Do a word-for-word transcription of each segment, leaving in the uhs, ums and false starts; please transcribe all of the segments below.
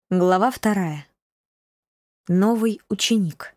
Глава вторая. Новый ученик.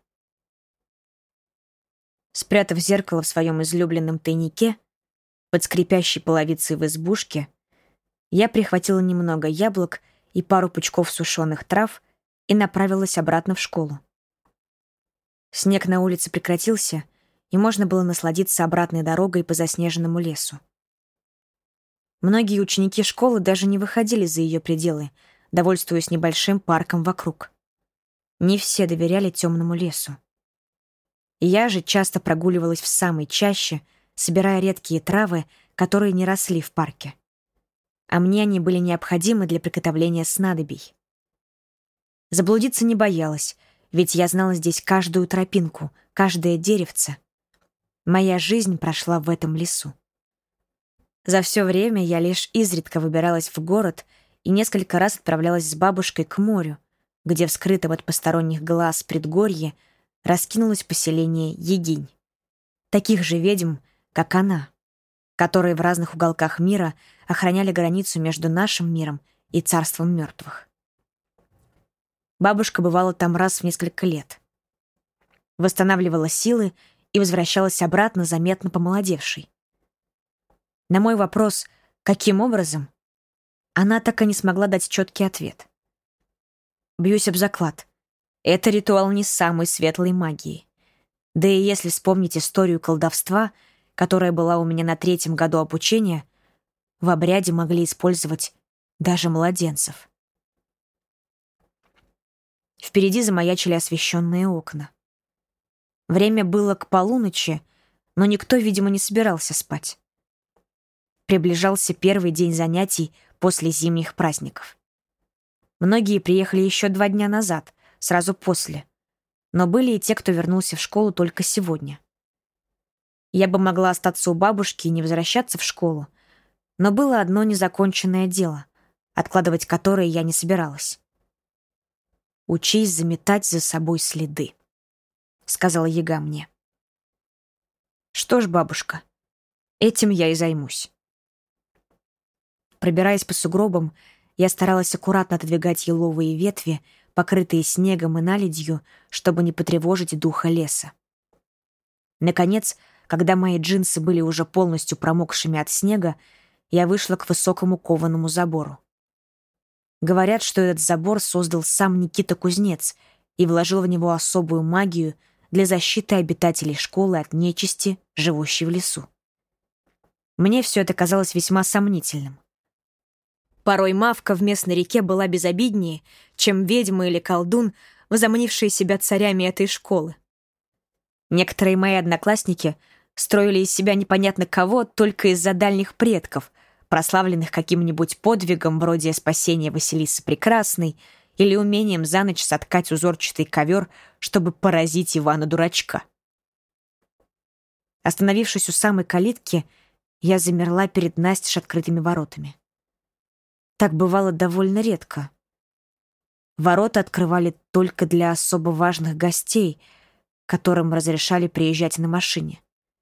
Спрятав зеркало в своем излюбленном тайнике, под скрипящей половицей в избушке, я прихватила немного яблок и пару пучков сушеных трав и направилась обратно в школу. Снег на улице прекратился, и можно было насладиться обратной дорогой по заснеженному лесу. Многие ученики школы даже не выходили за ее пределы, довольствуясь небольшим парком вокруг. Не все доверяли темному лесу. Я же часто прогуливалась в самой чаще, собирая редкие травы, которые не росли в парке. А мне они были необходимы для приготовления снадобий. Заблудиться не боялась, ведь я знала здесь каждую тропинку, каждое деревце. Моя жизнь прошла в этом лесу. За все время я лишь изредка выбиралась в город и несколько раз отправлялась с бабушкой к морю, где в скрытом от посторонних глаз предгорье раскинулось поселение Егинь. Таких же ведьм, как она, которые в разных уголках мира охраняли границу между нашим миром и царством мертвых. Бабушка бывала там раз в несколько лет. Восстанавливала силы и возвращалась обратно, заметно помолодевшей. На мой вопрос «каким образом?» она так и не смогла дать четкий ответ. Бьюсь об заклад. Это ритуал не самой светлой магии. Да и если вспомнить историю колдовства, которая была у меня на третьем году обучения, в обряде могли использовать даже младенцев. Впереди замаячили освещенные окна. Время было к полуночи, но никто, видимо, не собирался спать. Приближался первый день занятий после зимних праздников. Многие приехали еще два дня назад, сразу после, но были и те, кто вернулся в школу только сегодня. Я бы могла остаться у бабушки и не возвращаться в школу, но было одно незаконченное дело, откладывать которое я не собиралась. «Учись заметать за собой следы», — сказала Яга мне. «Что ж, бабушка, этим я и займусь». Пробираясь по сугробам, я старалась аккуратно отодвигать еловые ветви, покрытые снегом и наледью, чтобы не потревожить духа леса. Наконец, когда мои джинсы были уже полностью промокшими от снега, я вышла к высокому кованому забору. Говорят, что этот забор создал сам Никита Кузнец и вложил в него особую магию для защиты обитателей школы от нечисти, живущей в лесу. Мне все это казалось весьма сомнительным. Порой мавка в местной реке была безобиднее, чем ведьма или колдун, возомнившие себя царями этой школы. Некоторые мои одноклассники строили из себя непонятно кого только из-за дальних предков, прославленных каким-нибудь подвигом вроде спасения Василисы Прекрасной или умением за ночь соткать узорчатый ковер, чтобы поразить Ивана-дурачка. Остановившись у самой калитки, я замерла перед настежь открытыми воротами. Так бывало довольно редко. Ворота открывали только для особо важных гостей, которым разрешали приезжать на машине.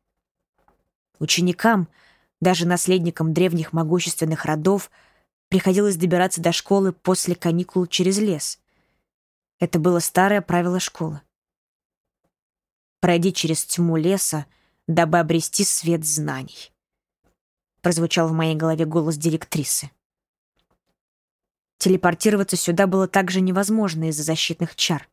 Ученикам, даже наследникам древних могущественных родов, приходилось добираться до школы после каникул через лес. Это было старое правило школы. «Пройди через тьму леса, дабы обрести свет знаний», прозвучал в моей голове голос директрисы. Телепортироваться сюда было также невозможно из-за защитных чар.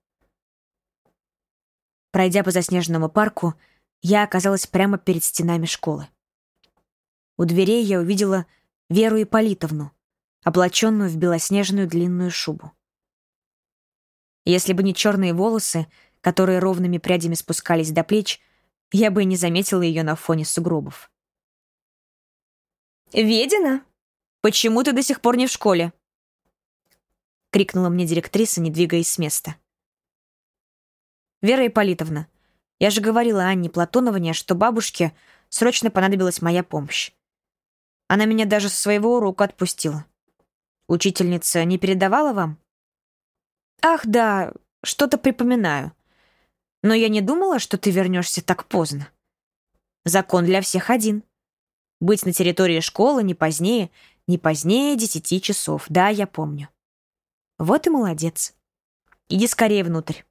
Пройдя по заснеженному парку, я оказалась прямо перед стенами школы. У дверей я увидела Веру Ипполитовну, облаченную в белоснежную длинную шубу. Если бы не черные волосы, которые ровными прядями спускались до плеч, я бы и не заметила ее на фоне сугробов. «Ведина, почему ты до сих пор не в школе?» — крикнула мне директриса, не двигаясь с места. «Вера Ипполитовна, я же говорила Анне Платоновне, что бабушке срочно понадобилась моя помощь. Она меня даже со своего урока отпустила. Учительница не передавала вам?» «Ах, да, что-то припоминаю. Но я не думала, что ты вернешься так поздно. Закон для всех один. Быть на территории школы не позднее, не позднее десяти часов. Да, я помню». Вот и молодец. Иди скорее внутрь.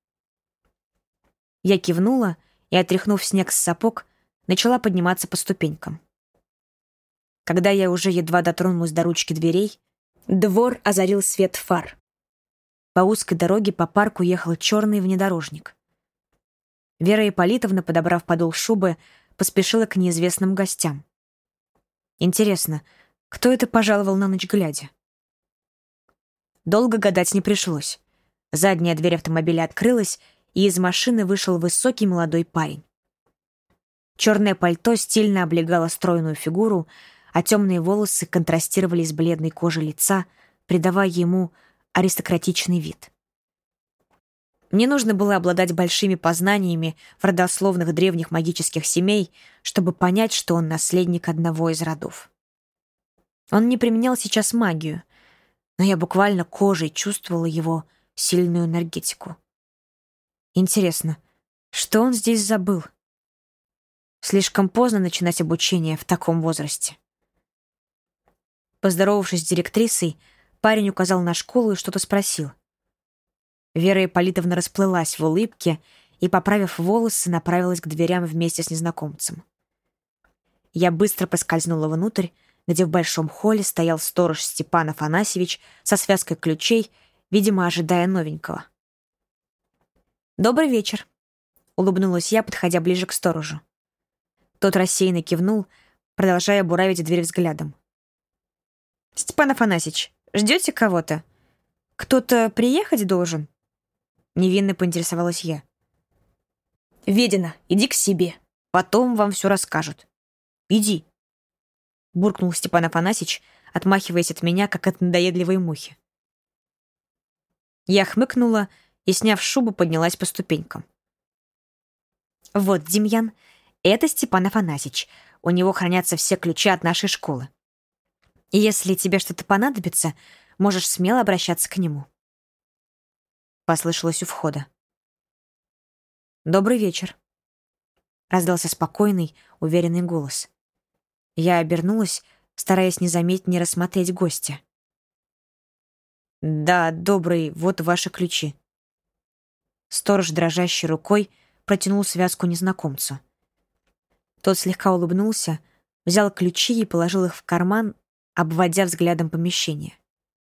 Я кивнула и, отряхнув снег с сапог, начала подниматься по ступенькам. Когда я уже едва дотронулась до ручки дверей, двор озарил свет фар. По узкой дороге по парку ехал черный внедорожник. Вера Ипполитовна, подобрав подол шубы, поспешила к неизвестным гостям. Интересно, кто это пожаловал на ночь глядя? Долго гадать не пришлось. Задняя дверь автомобиля открылась, и из машины вышел высокий молодой парень. Черное пальто стильно облегало стройную фигуру, а темные волосы контрастировали с бледной кожей лица, придавая ему аристократичный вид. Мне нужно было обладать большими познаниями в родословных древних магических семей, чтобы понять, что он наследник одного из родов. Он не применял сейчас магию, но я буквально кожей чувствовала его сильную энергетику. Интересно, что он здесь забыл? Слишком поздно начинать обучение в таком возрасте. Поздоровавшись с директрисой, парень указал на школу и что-то спросил. Вера Ипполитовна расплылась в улыбке и, поправив волосы, направилась к дверям вместе с незнакомцем. Я быстро проскользнула внутрь, где в большом холле стоял сторож Степан Афанасьевич со связкой ключей, видимо, ожидая новенького. «Добрый вечер», — улыбнулась я, подходя ближе к сторожу. Тот рассеянно кивнул, продолжая буравить дверь взглядом. «Степан Афанасьевич, ждете кого-то? Кто-то приехать должен?» Невинно поинтересовалась я. «Ведина, иди к себе. Потом вам все расскажут. Иди», — буркнул Степан Афанасьевич, отмахиваясь от меня, как от надоедливой мухи. Я хмыкнула и, сняв шубу, поднялась по ступенькам. «Вот, Демьян, это Степан Афанасьевич. У него хранятся все ключи от нашей школы. И если тебе что-то понадобится, можешь смело обращаться к нему». Послышалось у входа. «Добрый вечер», — раздался спокойный, уверенный голос. Я обернулась, стараясь незаметнее рассмотреть гостя. «Да, добрый, вот ваши ключи». Сторож, дрожащей рукой, протянул связку незнакомцу. Тот слегка улыбнулся, взял ключи и положил их в карман, обводя взглядом помещение.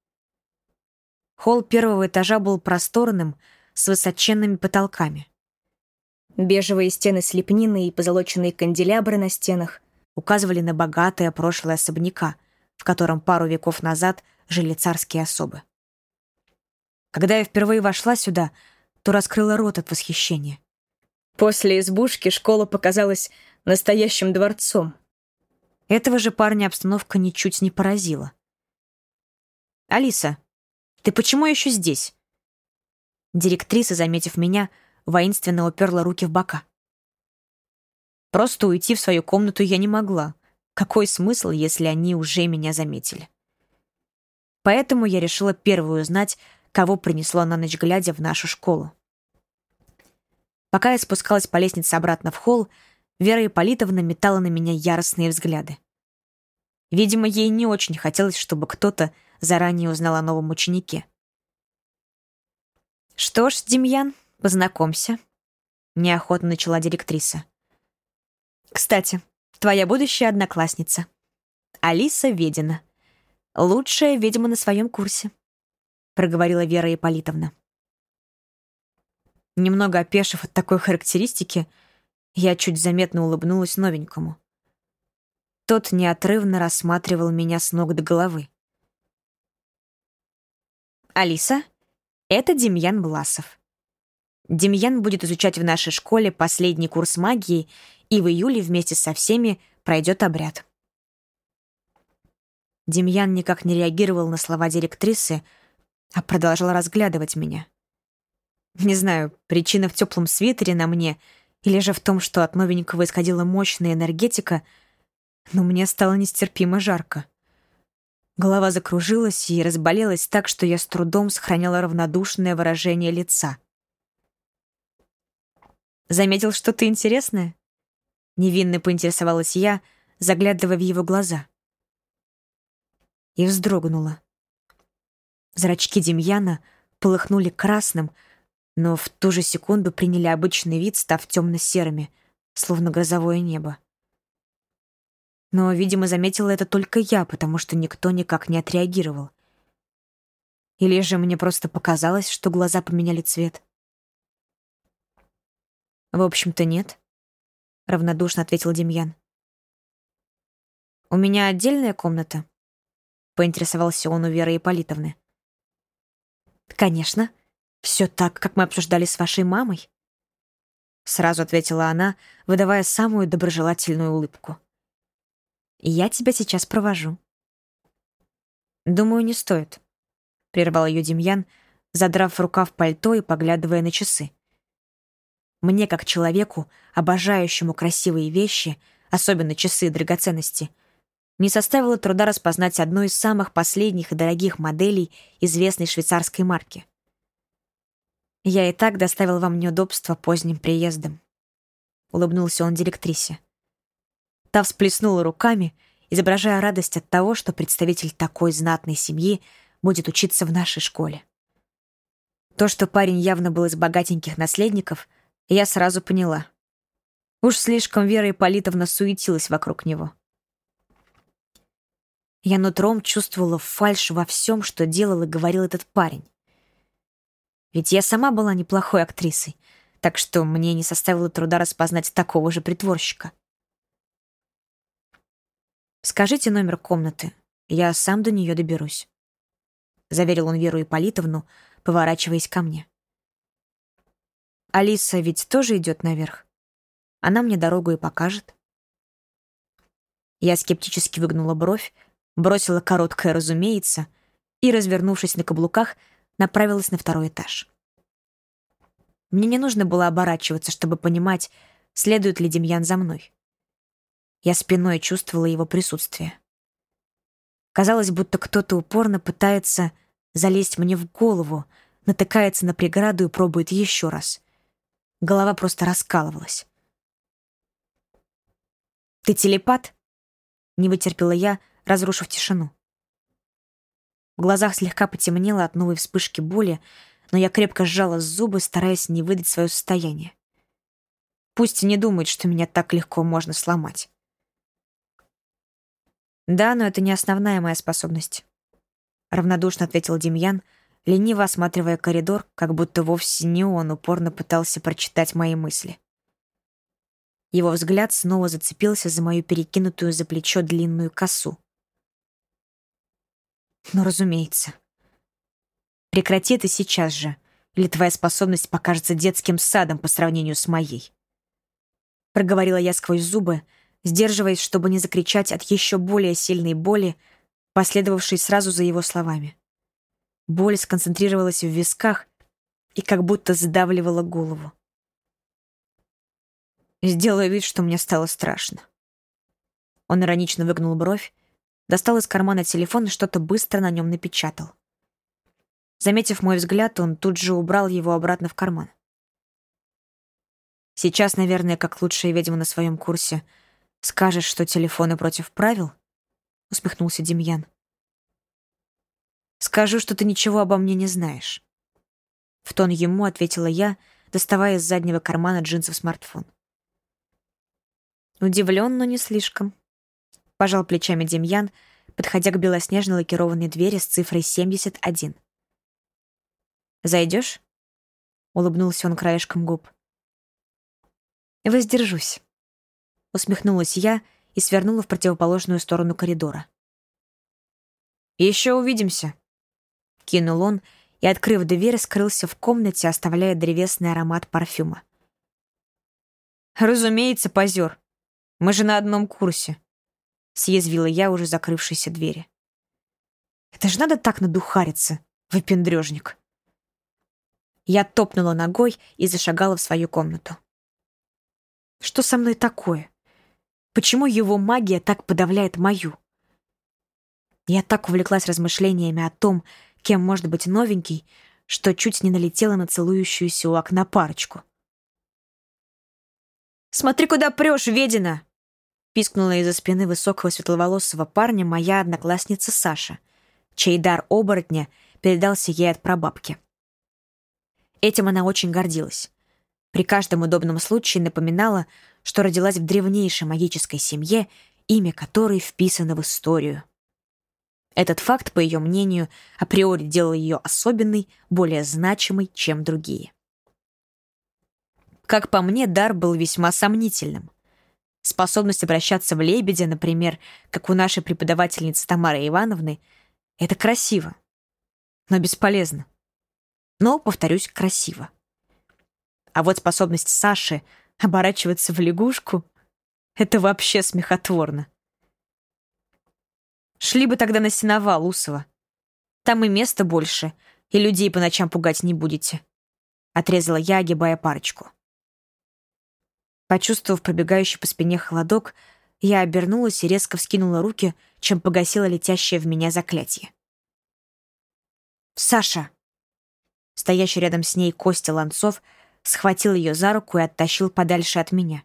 Холл первого этажа был просторным, с высоченными потолками. Бежевые стены с лепниной и позолоченные канделябры на стенах указывали на богатое прошлое особняка, в котором пару веков назад жили царские особы. Когда я впервые вошла сюда, то раскрыла рот от восхищения. После избушки школа показалась настоящим дворцом. Этого же парня обстановка ничуть не поразила. «Алиса, ты почему еще здесь?» Директриса, заметив меня, воинственно уперла руки в бока. Просто уйти в свою комнату я не могла. Какой смысл, если они уже меня заметили? Поэтому я решила первую узнать, кого принесло на ночь глядя в нашу школу. Пока я спускалась по лестнице обратно в холл, Вера Ипполитовна метала на меня яростные взгляды. Видимо, ей не очень хотелось, чтобы кто-то заранее узнал о новом ученике. «Что ж, Демьян, познакомься», — неохотно начала директриса. «Кстати, твоя будущая одноклассница. Алиса Ведина. Лучшая ведьма на своем курсе», — проговорила Вера Ипполитовна. Немного опешив от такой характеристики, я чуть заметно улыбнулась новенькому. Тот неотрывно рассматривал меня с ног до головы. «Алиса, это Демьян Власов. Демьян будет изучать в нашей школе последний курс магии и в июле вместе со всеми пройдет обряд». Демьян никак не реагировал на слова директрисы, а продолжал разглядывать меня. Не знаю, причина в теплом свитере на мне или же в том, что от новенького исходила мощная энергетика, но мне стало нестерпимо жарко. Голова закружилась и разболелась так, что я с трудом сохраняла равнодушное выражение лица. «Заметил что-то интересное?» Невинно поинтересовалась я, заглядывая в его глаза. И вздрогнула. Зрачки Демьяна полыхнули красным, но в ту же секунду приняли обычный вид, став темно-серыми, словно грозовое небо. Но, видимо, заметила это только я, потому что никто никак не отреагировал. Или же мне просто показалось, что глаза поменяли цвет. «В общем-то, нет», — равнодушно ответил Демьян. «У меня отдельная комната?» — поинтересовался он у Веры Ипполитовны. «Конечно. Все так, как мы обсуждали с вашей мамой», — сразу ответила она, выдавая самую доброжелательную улыбку. «Я тебя сейчас провожу». «Думаю, не стоит», — прервал ее Демьян, задрав рукав пальто и поглядывая на часы. «Мне, как человеку, обожающему красивые вещи, особенно часы и драгоценности, не составило труда распознать одну из самых последних и дорогих моделей известной швейцарской марки. Я и так доставил вам неудобства поздним приездом», — улыбнулся он директрисе. Та всплеснула руками, изображая радость от того, что представитель такой знатной семьи будет учиться в нашей школе. То, что парень явно был из богатеньких наследников, я сразу поняла. Уж слишком Вера Ипполитовна суетилась вокруг него. Я нутром чувствовала фальшь во всем, что делал и говорил этот парень. Ведь я сама была неплохой актрисой, так что мне не составило труда распознать такого же притворщика. «Скажите номер комнаты, я сам до нее доберусь», — заверил он Веру Ипполитовну, поворачиваясь ко мне. «Алиса ведь тоже идет наверх. Она мне дорогу и покажет». Я скептически выгнула бровь, бросила короткое «разумеется» и, развернувшись на каблуках, направилась на второй этаж. Мне не нужно было оборачиваться, чтобы понимать, следует ли Демьян за мной. Я спиной чувствовала его присутствие. Казалось, будто кто-то упорно пытается залезть мне в голову, натыкается на преграду и пробует еще раз. Голова просто раскалывалась. «Ты телепат?» — не вытерпела я, разрушив тишину. В глазах слегка потемнело от новой вспышки боли, но я крепко сжала зубы, стараясь не выдать свое состояние. Пусть не думает, что меня так легко можно сломать. «Да, но это не основная моя способность», — равнодушно ответил Демьян, лениво осматривая коридор, как будто вовсе не он упорно пытался прочитать мои мысли. Его взгляд снова зацепился за мою перекинутую за плечо длинную косу. «Ну, разумеется. Прекрати это сейчас же, или твоя способность покажется детским садом по сравнению с моей», — проговорила я сквозь зубы, сдерживаясь, чтобы не закричать от еще более сильной боли, последовавшей сразу за его словами. Боль сконцентрировалась в висках и как будто сдавливала голову. Сделаю вид, что мне стало страшно. Он иронично выгнул бровь, достал из кармана телефон и что-то быстро на нем напечатал. Заметив мой взгляд, он тут же убрал его обратно в карман. «Сейчас, наверное, как лучшая ведьма на своем курсе, скажешь, что телефоны против правил?» — усмехнулся Демьян. «Скажу, что ты ничего обо мне не знаешь». В тон ему ответила я, доставая из заднего кармана джинсов смартфон. Удивлен, но не слишком. Пожал плечами Демьян, подходя к белоснежной лакированной двери с цифрой семьдесят один. «Зайдешь?» — улыбнулся он краешком губ. «Воздержусь», — усмехнулась я и свернула в противоположную сторону коридора. «Еще увидимся», — кинул он и, открыв дверь, скрылся в комнате, оставляя древесный аромат парфюма. «Разумеется, позер. Мы же на одном курсе», — съязвила я, уже закрывшейся двери. «Это же надо так надухариться, выпендрежник». Я топнула ногой и зашагала в свою комнату. Что со мной такое? Почему его магия так подавляет мою? Я так увлеклась размышлениями о том, кем может быть новенький, что чуть не налетела на целующуюся у окна парочку. «Смотри, куда прешь, ведина!» — пискнула из-за спины высокого светловолосого парня моя одноклассница Саша, чей дар оборотня передался ей от прабабки. Этим она очень гордилась. При каждом удобном случае напоминала, что родилась в древнейшей магической семье, имя которой вписано в историю. Этот факт, по ее мнению, априори делал ее особенной, более значимой, чем другие. Как по мне, дар был весьма сомнительным. Способность обращаться в лебедя, например, как у нашей преподавательницы Тамары Ивановны, это красиво, но бесполезно. Но, повторюсь, красиво. А вот способность Саши оборачиваться в лягушку — это вообще смехотворно. Шли бы тогда на сеновал, Усова. Там и места больше, и людей по ночам пугать не будете. Отрезала я, огибая парочку. Почувствовав пробегающий по спине холодок, я обернулась и резко вскинула руки, чем погасила летящее в меня заклятие. «Саша!» Стоящий рядом с ней Костя Ланцов схватил ее за руку и оттащил подальше от меня.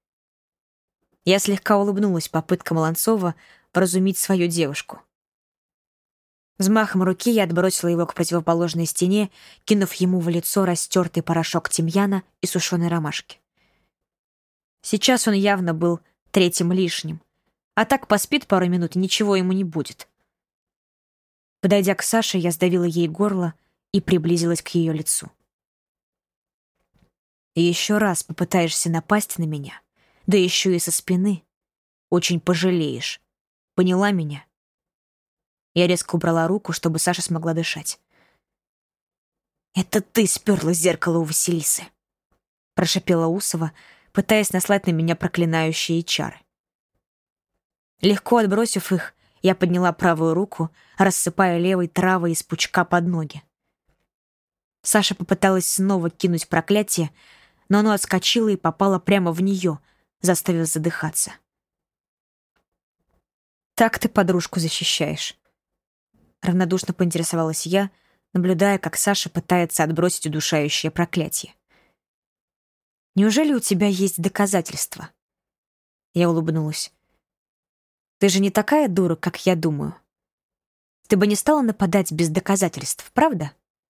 Я слегка улыбнулась попыткам Ланцова вразумить свою девушку. Взмахом руки я отбросила его к противоположной стене, кинув ему в лицо растертый порошок тимьяна и сушеной ромашки. Сейчас он явно был третьим лишним, а так поспит пару минут, и ничего ему не будет. Подойдя к Саше, я сдавила ей горло и приблизилась к ее лицу. «Еще раз попытаешься напасть на меня, да еще и со спины, очень пожалеешь. Поняла меня?» Я резко убрала руку, чтобы Саша смогла дышать. «Это ты сперла зеркало у Василисы», — прошипела Усова, пытаясь наслать на меня проклинающие чары. Легко отбросив их, я подняла правую руку, рассыпая левой травой из пучка под ноги. Саша попыталась снова кинуть проклятие, но оно отскочило и попало прямо в нее, заставив задыхаться. «Так ты подружку защищаешь», — равнодушно поинтересовалась я, наблюдая, как Саша пытается отбросить удушающее проклятие. «Неужели у тебя есть доказательства?» Я улыбнулась. «Ты же не такая дура, как я думаю. Ты бы не стала нападать без доказательств, правда?»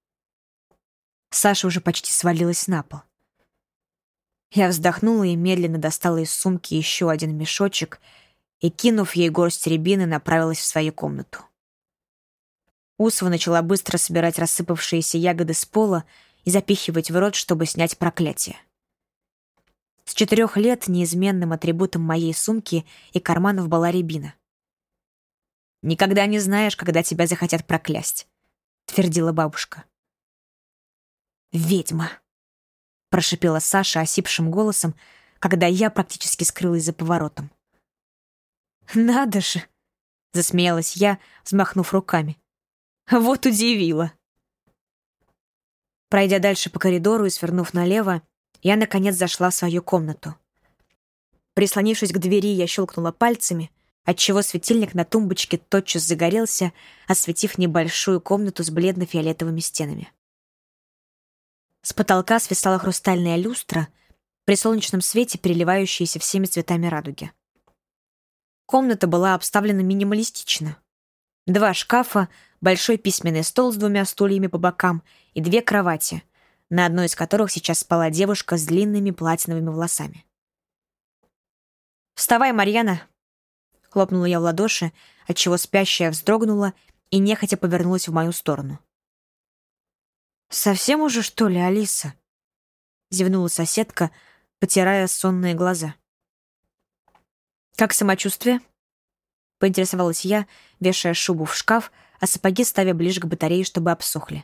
Саша уже почти свалилась на пол. Я вздохнула и медленно достала из сумки еще один мешочек и, кинув ей горсть рябины, направилась в свою комнату. Усова начала быстро собирать рассыпавшиеся ягоды с пола и запихивать в рот, чтобы снять проклятие. С четырех лет неизменным атрибутом моей сумки и карманов была рябина. «Никогда не знаешь, когда тебя захотят проклясть», — твердила бабушка. «Ведьма», — прошипела Саша осипшим голосом, когда я практически скрылась за поворотом. «Надо же!» — засмеялась я, взмахнув руками. «Вот удивила!» Пройдя дальше по коридору и свернув налево, я, наконец, зашла в свою комнату. Прислонившись к двери, я щелкнула пальцами, отчего светильник на тумбочке тотчас загорелся, осветив небольшую комнату с бледно-фиолетовыми стенами. С потолка свисала хрустальная люстра, при солнечном свете переливающаяся всеми цветами радуги. Комната была обставлена минималистично. Два шкафа, большой письменный стол с двумя стульями по бокам и две кровати, на одной из которых сейчас спала девушка с длинными платиновыми волосами. «Вставай, Марьяна!» — хлопнула я в ладоши, отчего спящая вздрогнула и нехотя повернулась в мою сторону. «Совсем уже, что ли, Алиса?» — зевнула соседка, потирая сонные глаза. «Как самочувствие?» — поинтересовалась я, вешая шубу в шкаф, а сапоги ставя ближе к батарее, чтобы обсохли.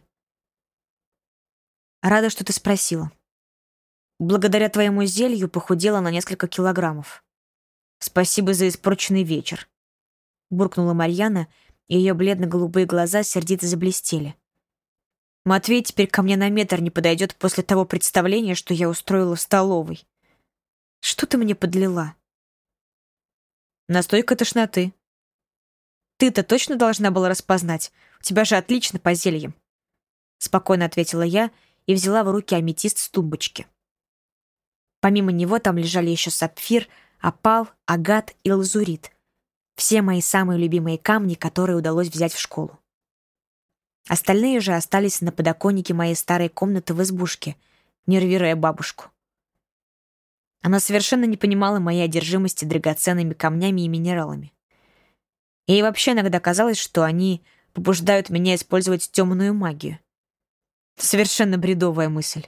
«Рада, что ты спросила. Благодаря твоему зелью похудела на несколько килограммов. Спасибо за испорченный вечер», — буркнула Марьяна, и ее бледно-голубые глаза сердито заблестели. «Матвей теперь ко мне на метр не подойдет после того представления, что я устроила в столовой. Что ты мне подлила?» «Настойка тошноты». «Ты-то точно должна была распознать? У тебя же отлично по зельям», — спокойно ответила я и взяла в руки аметист с тумбочки. Помимо него там лежали еще сапфир, опал, агат и лазурит. Все мои самые любимые камни, которые удалось взять в школу. Остальные же остались на подоконнике моей старой комнаты в избушке, нервируя бабушку. Она совершенно не понимала моей одержимости драгоценными камнями и минералами. Ей вообще иногда казалось, что они побуждают меня использовать темную магию. Совершенно бредовая мысль.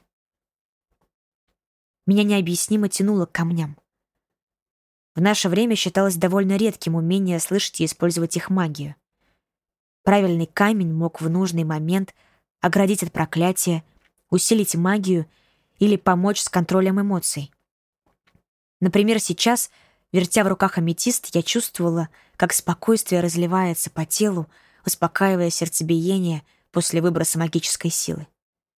Меня необъяснимо тянуло к камням. В наше время считалось довольно редким умение слышать и использовать их магию. Правильный камень мог в нужный момент оградить от проклятия, усилить магию или помочь с контролем эмоций. Например, сейчас, вертя в руках аметист, я чувствовала, как спокойствие разливается по телу, успокаивая сердцебиение после выброса магической силы.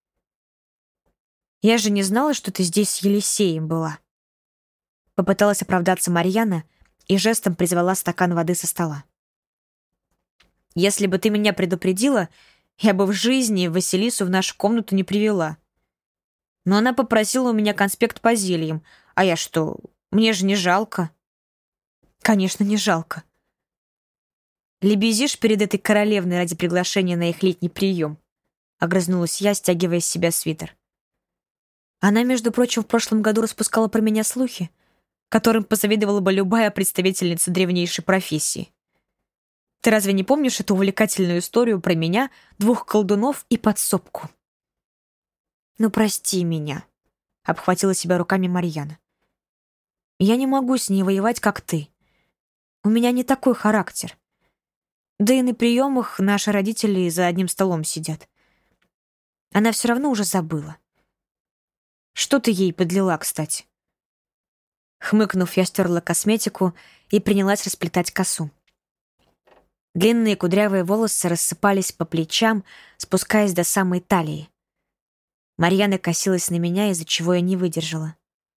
«Я же не знала, что ты здесь с Елисеем была». Попыталась оправдаться Марьяна и жестом призвала стакан воды со стола. «Если бы ты меня предупредила, я бы в жизни Василису в нашу комнату не привела. Но она попросила у меня конспект по зельям, а я что, мне же не жалко?» «Конечно, не жалко. Лебезишь перед этой королевной ради приглашения на их летний прием», — огрызнулась я, стягивая с себя свитер. Она, между прочим, в прошлом году распускала про меня слухи, которым позавидовала бы любая представительница древнейшей профессии. Ты разве не помнишь эту увлекательную историю про меня, двух колдунов и подсобку? «Ну, прости меня», — обхватила себя руками Марьяна. «Я не могу с ней воевать, как ты. У меня не такой характер. Да и на приемах наши родители за одним столом сидят. Она все равно уже забыла. Что ты ей подлила, кстати?» Хмыкнув, я стерла косметику и принялась расплетать косу. Длинные кудрявые волосы рассыпались по плечам, спускаясь до самой талии. Марьяна косилась на меня, из-за чего я не выдержала.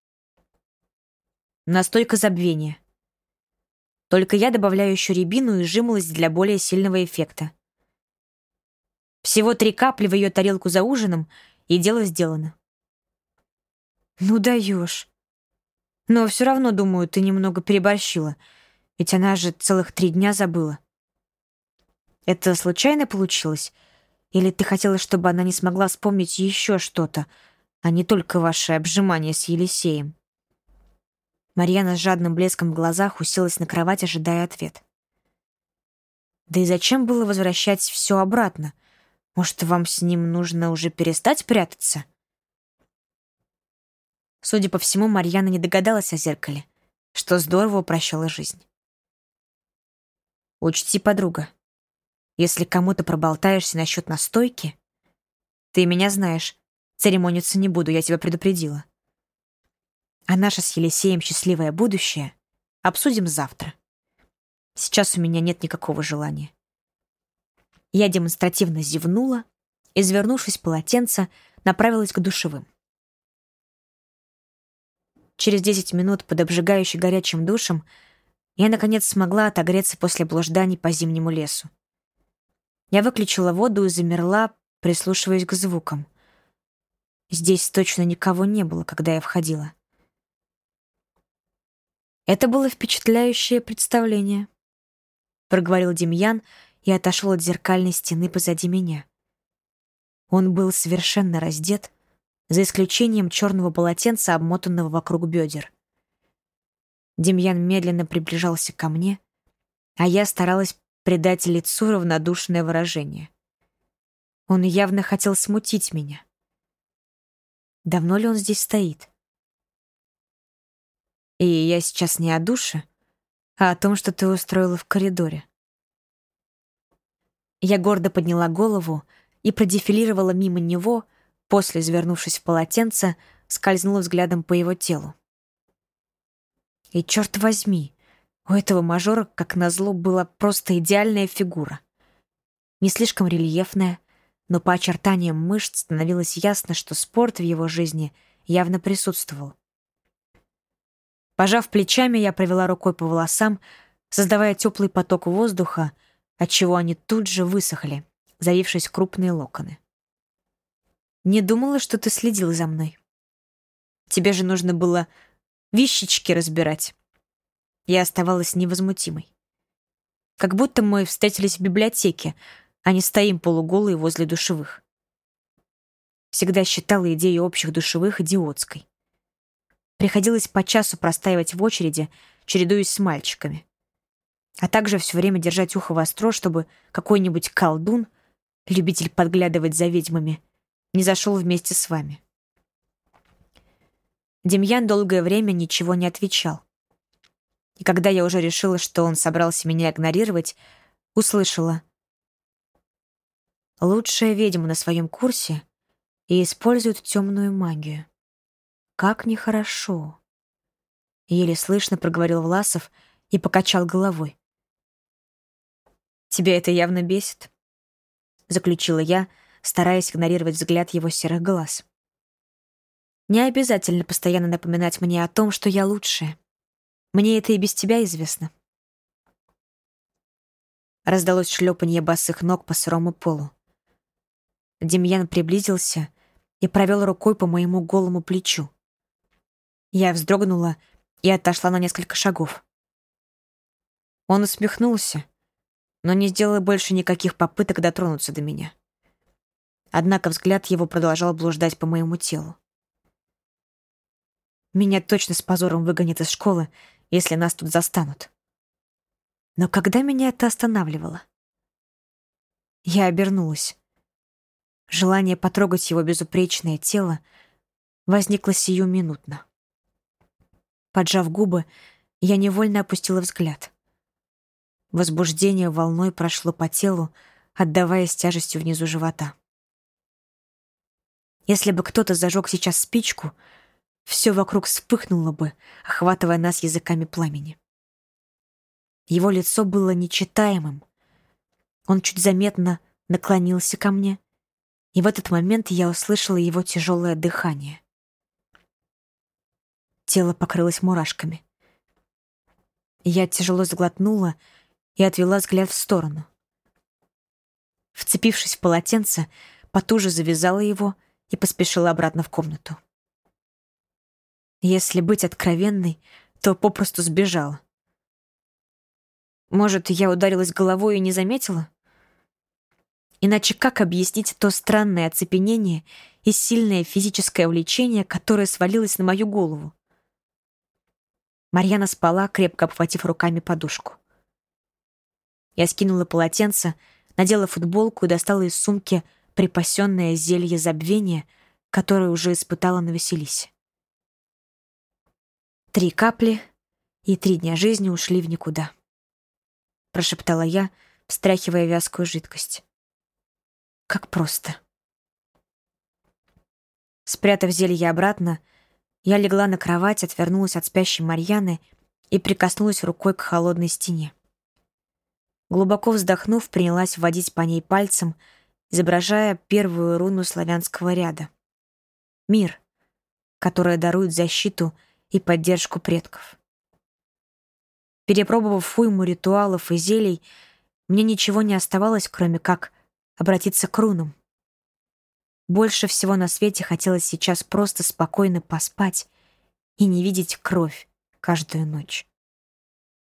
Настойка забвения. Только я добавляю еще рябину и жимолость для более сильного эффекта. Всего три капли в ее тарелку за ужином, и дело сделано. «Ну даешь. Но все равно, думаю, ты немного переборщила, ведь она же целых три дня забыла. Это случайно получилось? Или ты хотела, чтобы она не смогла вспомнить еще что-то, а не только ваше обжимание с Елисеем?» Марьяна с жадным блеском в глазах уселась на кровать, ожидая ответ. «Да и зачем было возвращать все обратно? Может, вам с ним нужно уже перестать прятаться?» Судя по всему, Марьяна не догадалась о зеркале, что здорово упрощало жизнь. «Учти, подруга, если кому-то проболтаешься насчет настойки, ты меня знаешь, церемониться не буду, я тебя предупредила. А наше с Елисеем счастливое будущее обсудим завтра. Сейчас у меня нет никакого желания». Я демонстративно зевнула и, завернувшись в полотенце, направилась к душевым. Через десять минут под обжигающе горячим душем я, наконец, смогла отогреться после блужданий по зимнему лесу. Я выключила воду и замерла, прислушиваясь к звукам. Здесь точно никого не было, когда я входила. «Это было впечатляющее представление», — проговорил Демьян и отошел от зеркальной стены позади меня. Он был совершенно раздет, за исключением черного полотенца, обмотанного вокруг бедер. Демьян медленно приближался ко мне, а я старалась придать лицу равнодушное выражение. Он явно хотел смутить меня. Давно ли он здесь стоит? И я сейчас не о душе, а о том, что ты устроила в коридоре. Я гордо подняла голову и продефилировала мимо него, после, завернувшись в полотенце, скользнула взглядом по его телу. И, черт возьми, у этого мажора, как назло, была просто идеальная фигура. Не слишком рельефная, но по очертаниям мышц становилось ясно, что спорт в его жизни явно присутствовал. Пожав плечами, я провела рукой по волосам, создавая теплый поток воздуха, отчего они тут же высохли, завившись в крупные локоны. «Не думала, что ты следил за мной. Тебе же нужно было вещички разбирать». Я оставалась невозмутимой. Как будто мы встретились в библиотеке, а не стоим полуголые возле душевых. Всегда считала идею общих душевых идиотской. Приходилось по часу простаивать в очереди, чередуясь с мальчиками. А также все время держать ухо востро, чтобы какой-нибудь колдун, любитель подглядывать за ведьмами, не зашел вместе с вами. Демьян долгое время ничего не отвечал. И когда я уже решила, что он собрался меня игнорировать, услышала: «Лучшая ведьма на своем курсе и использует темную магию. Как нехорошо!» Еле слышно проговорил Власов и покачал головой. «Тебя это явно бесит», — заключила я, стараясь игнорировать взгляд его серых глаз. «Не обязательно постоянно напоминать мне о том, что я лучшая. Мне это и без тебя известно». Раздалось шлепанье босых ног по сырому полу. Демьян приблизился и провел рукой по моему голому плечу. Я вздрогнула и отошла на несколько шагов. Он усмехнулся, но не сделал больше никаких попыток дотронуться до меня. Однако взгляд его продолжал блуждать по моему телу. Меня точно с позором выгонят из школы, если нас тут застанут. Но когда меня это останавливало? Я обернулась. Желание потрогать его безупречное тело возникло сиюминутно. Поджав губы, я невольно опустила взгляд. Возбуждение волной прошло по телу, отдаваясь тяжестью внизу живота. Если бы кто-то зажег сейчас спичку, все вокруг вспыхнуло бы, охватывая нас языками пламени. Его лицо было нечитаемым. Он чуть заметно наклонился ко мне, и в этот момент я услышала его тяжелое дыхание. Тело покрылось мурашками. Я тяжело сглотнула и отвела взгляд в сторону. Вцепившись в полотенце, потуже завязала его и поспешила обратно в комнату. Если быть откровенной, то попросту сбежала. Может, я ударилась головой и не заметила? Иначе как объяснить то странное оцепенение и сильное физическое влечение, которое свалилось на мою голову? Марьяна спала, крепко обхватив руками подушку. Я скинула полотенце, надела футболку и достала из сумки припасенное зелье забвения, которое уже испытала на Василисе. Три капли, и три дня жизни ушли в никуда. Прошептала я, встряхивая вязкую жидкость. Как просто. Спрятав зелье обратно, я легла на кровать, отвернулась от спящей Марьяны и прикоснулась рукой к холодной стене. Глубоко вздохнув, принялась водить по ней пальцем, изображая первую руну славянского ряда. Мир, которая дарует защиту и поддержку предков. Перепробовав уйму ритуалов и зелий, мне ничего не оставалось, кроме как обратиться к рунам. Больше всего на свете хотелось сейчас просто спокойно поспать и не видеть кровь каждую ночь.